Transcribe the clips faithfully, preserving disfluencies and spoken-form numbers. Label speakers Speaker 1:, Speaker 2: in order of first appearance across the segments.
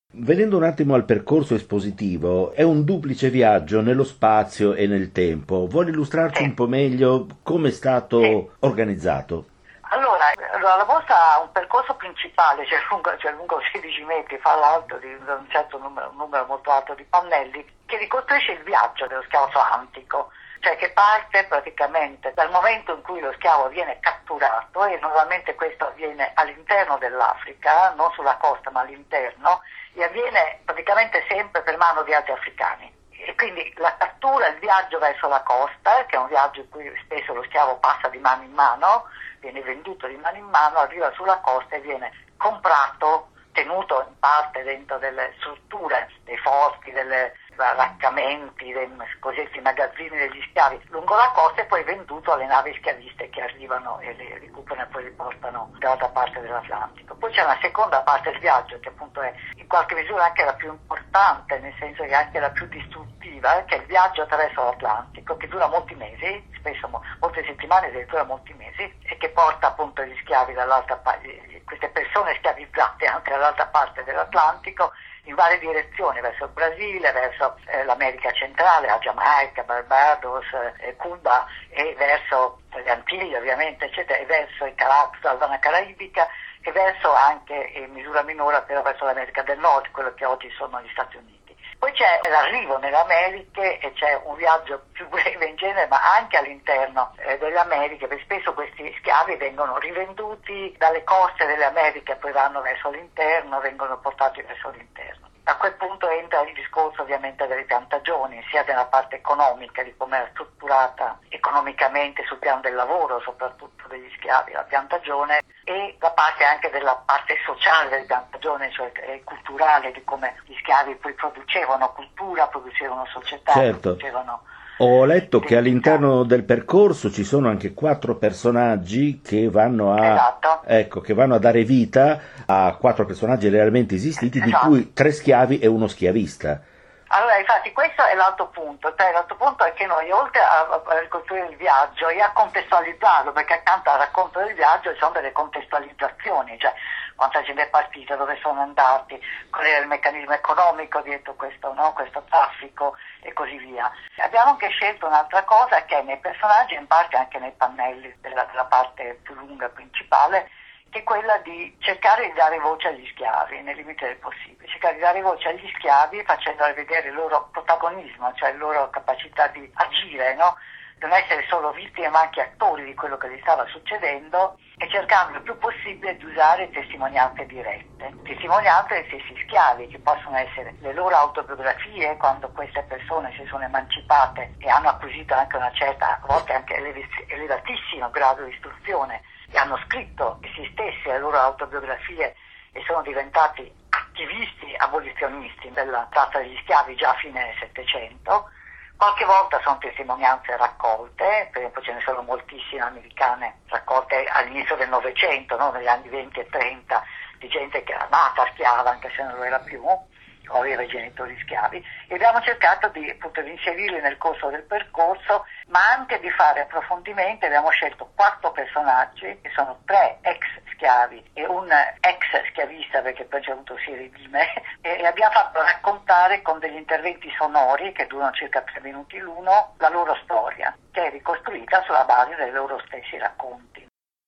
Speaker 1: Venendo un attimo al percorso espositivo, è un duplice viaggio nello spazio e nel tempo. Vuole illustrarci
Speaker 2: Sì.
Speaker 1: un po' meglio come è stato
Speaker 2: Sì.
Speaker 1: organizzato?
Speaker 2: Allora, allora, la mostra ha un percorso principale, cioè lungo, cioè lungo sedici metri, fa l'alto di un certo numero, un numero molto alto di pannelli, che ricostruisce il viaggio dello schiavo atlantico, cioè che parte praticamente dal momento in cui lo schiavo viene catturato, e normalmente questo avviene all'interno dell'Africa, non sulla costa ma all'interno, e avviene praticamente sempre per mano di altri africani. E quindi la cattura, il viaggio verso la costa, che è un viaggio in cui spesso lo schiavo passa di mano in mano, viene venduto di mano in mano, arriva sulla costa e viene comprato, tenuto in parte dentro delle strutture, dei forti, delle arraccamenti, dei cosiddetti magazzini degli schiavi lungo la costa, e poi venduto alle navi schiaviste che arrivano e le recuperano e poi li portano dall'altra parte dell'Atlantico. Poi c'è una seconda parte del viaggio, che appunto è in qualche misura anche la più importante, nel senso che è anche la più distruttiva, che è il viaggio attraverso l'Atlantico, che dura molti mesi, spesso mo- molte settimane, addirittura molti mesi, e che porta appunto gli schiavi dall'altra parte, queste persone schiavizzate anche dall'altra parte dell'Atlantico, in varie direzioni, verso il Brasile, verso eh, l'America centrale, la Giamaica, Barbados, eh, Cuba, e verso le Antiglie ovviamente, eccetera, e verso i Caraibi, la zona caraibica, e verso anche, in misura minore, però verso l'America del Nord, quello che oggi sono gli Stati Uniti. Poi c'è l'arrivo nelle Americhe, e c'è un viaggio più breve in genere, ma anche all'interno eh, delle Americhe, perché spesso questi schiavi vengono rivenduti dalle coste delle Americhe, poi vanno verso l'interno, vengono portati verso l'interno. A quel punto entra il discorso ovviamente delle piantagioni, sia della parte economica, di come era strutturata economicamente sul piano del lavoro, soprattutto degli schiavi, la piantagione, e la parte anche della parte sociale delle piantagioni, cioè eh, culturale, di come gli schiavi poi producevano cultura, producevano società,
Speaker 1: Certo.
Speaker 2: producevano...
Speaker 1: Ho letto che all'interno del percorso ci sono anche quattro personaggi che vanno a,
Speaker 2: Esatto.
Speaker 1: ecco, che vanno a dare vita a quattro personaggi realmente esistiti,
Speaker 2: Esatto.
Speaker 1: di cui tre schiavi e uno schiavista.
Speaker 2: Allora, infatti, questo è l'altro punto, cioè l'altro punto è che noi, oltre a, a ricostruire il viaggio e a contestualizzarlo, perché accanto al racconto del viaggio ci sono delle contestualizzazioni, cioè quanta gente è partita, dove sono andati, qual era il meccanismo economico dietro questo, no? questo traffico e così via. Abbiamo anche scelto un'altra cosa, che è nei personaggi, in parte anche nei pannelli della, della parte più lunga principale, che è quella di cercare di dare voce agli schiavi nei limiti del possibile, cercare di dare voce agli schiavi facendo vedere il loro protagonismo, cioè la loro capacità di agire, no? Non essere solo vittime ma anche attori di quello che gli stava succedendo, e cercando il più possibile di usare testimonianze dirette, testimonianze dei stessi schiavi, che possono essere le loro autobiografie, quando queste persone si sono emancipate e hanno acquisito anche una certa, a volte anche elevatissimo grado di istruzione, e hanno scritto essi stessi le loro autobiografie e sono diventati attivisti abolizionisti della tratta degli schiavi già a fine Settecento. Qualche volta sono testimonianze raccolte, per esempio ce ne sono moltissime americane raccolte all'inizio del Novecento, no? negli anni venti e trenta, di gente che era nata schiava anche se non lo era più, o aveva i genitori schiavi, e abbiamo cercato di, appunto, di inserirli nel corso del percorso, ma anche di fare approfondimenti. Abbiamo scelto quattro personaggi, che sono tre ex schiavi e un ex schiavista, perché poi a un certo punto si redime, e abbiamo fatto raccontare con degli interventi sonori, che durano circa tre minuti l'uno, la loro storia, che è ricostruita sulla base dei loro stessi racconti.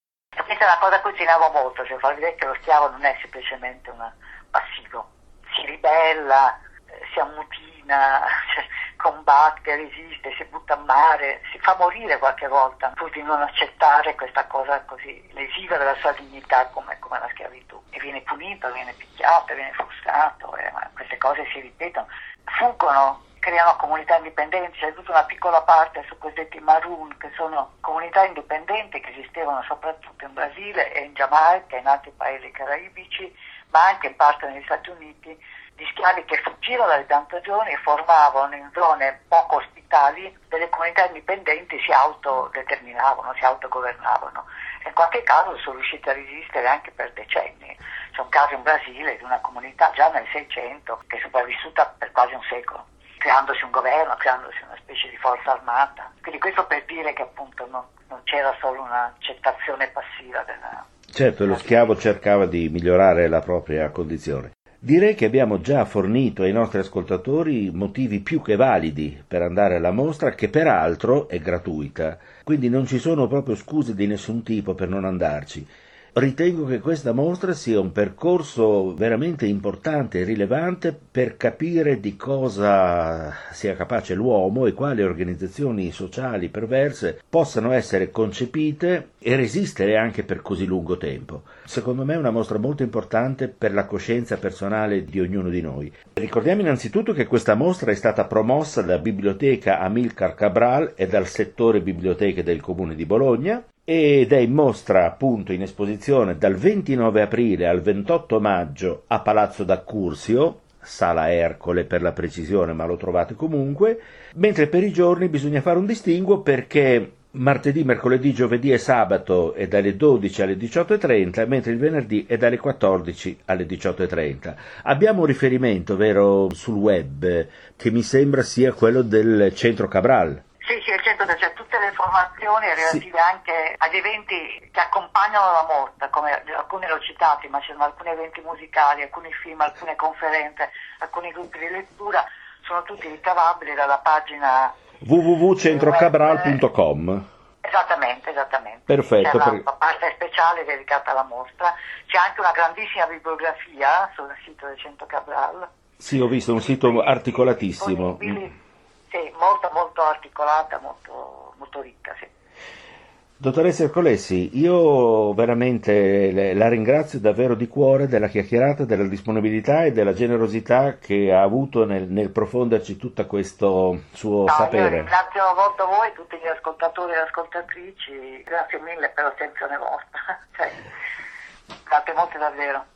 Speaker 2: E questa è una cosa a cui tenevo molto, cioè far vedere che lo schiavo non è semplicemente un passivo. Si ribella, eh, si ammutina, cioè, combatte, resiste, si butta a mare, si fa morire qualche volta pur di non accettare questa cosa così lesiva della sua dignità come, come la schiavitù, e viene punito, viene picchiato, viene frustrato, e, ma queste cose si ripetono, fuggono, creano comunità indipendenti. C'è tutta una piccola parte su cosiddetti maroon, che sono comunità indipendenti che esistevano soprattutto in Brasile e in Giamaica e in altri paesi caraibici, ma anche in parte negli Stati Uniti, di schiavi che fuggirono dalle piantagioni e formavano in zone poco ospitali delle comunità indipendenti, si autodeterminavano, si autogovernavano. E in qualche caso sono riusciti a resistere anche per decenni. C'è un caso in Brasile di una comunità già nel Seicento che è sopravvissuta per quasi un secolo, creandosi un governo, creandosi una specie di forza armata. Quindi questo per dire che appunto non, non c'era solo un'accettazione passiva della...
Speaker 1: Certo, lo schiavo cercava di migliorare la propria condizione. Direi che abbiamo già fornito ai nostri ascoltatori motivi più che validi per andare alla mostra, che peraltro è gratuita, quindi non ci sono proprio scuse di nessun tipo per non andarci. Ritengo che questa mostra sia un percorso veramente importante e rilevante per capire di cosa sia capace l'uomo e quali organizzazioni sociali perverse possano essere concepite e resistere anche per così lungo tempo. Secondo me è una mostra molto importante per la coscienza personale di ognuno di noi. Ricordiamo innanzitutto che questa mostra è stata promossa dalla Biblioteca Amilcar Cabral e dal settore biblioteche del Comune di Bologna, ed è in mostra appunto in esposizione dal ventinove aprile al ventotto maggio a Palazzo d'Accursio, Sala Ercole per la precisione, ma lo trovate comunque, mentre per i giorni bisogna fare un distinguo perché martedì, mercoledì, giovedì e sabato è dalle dodici alle diciotto e trenta, mentre il venerdì è dalle quattordici alle diciotto e trenta. Abbiamo un riferimento, vero, sul web, che mi sembra sia quello del Centro Cabral.
Speaker 2: Sì, sì, il centro c'è tutte le informazioni relative sì. anche ad eventi che accompagnano la mostra, come alcuni l'ho citati, ma ci sono alcuni eventi musicali, alcuni film, alcune conferenze, alcuni gruppi di lettura, sono tutti ricavabili dalla pagina
Speaker 1: w w w punto centro cabral punto com.
Speaker 2: Esattamente, esattamente.
Speaker 1: Perfetto.
Speaker 2: C'è una parte speciale dedicata alla mostra, c'è anche una grandissima bibliografia sul sito del Centro Cabral.
Speaker 1: Sì, ho visto un sito articolatissimo.
Speaker 2: Sì, molto molto articolata, molto, molto ricca, sì.
Speaker 1: Dottoressa Ercolessi, io veramente la ringrazio davvero di cuore della chiacchierata, della disponibilità e della generosità che ha avuto nel, nel profonderci tutto questo suo
Speaker 2: no,
Speaker 1: sapere.
Speaker 2: Io ringrazio molto voi, tutti gli ascoltatori e ascoltatrici, grazie mille per l'attenzione vostra, cioè, grazie molto davvero.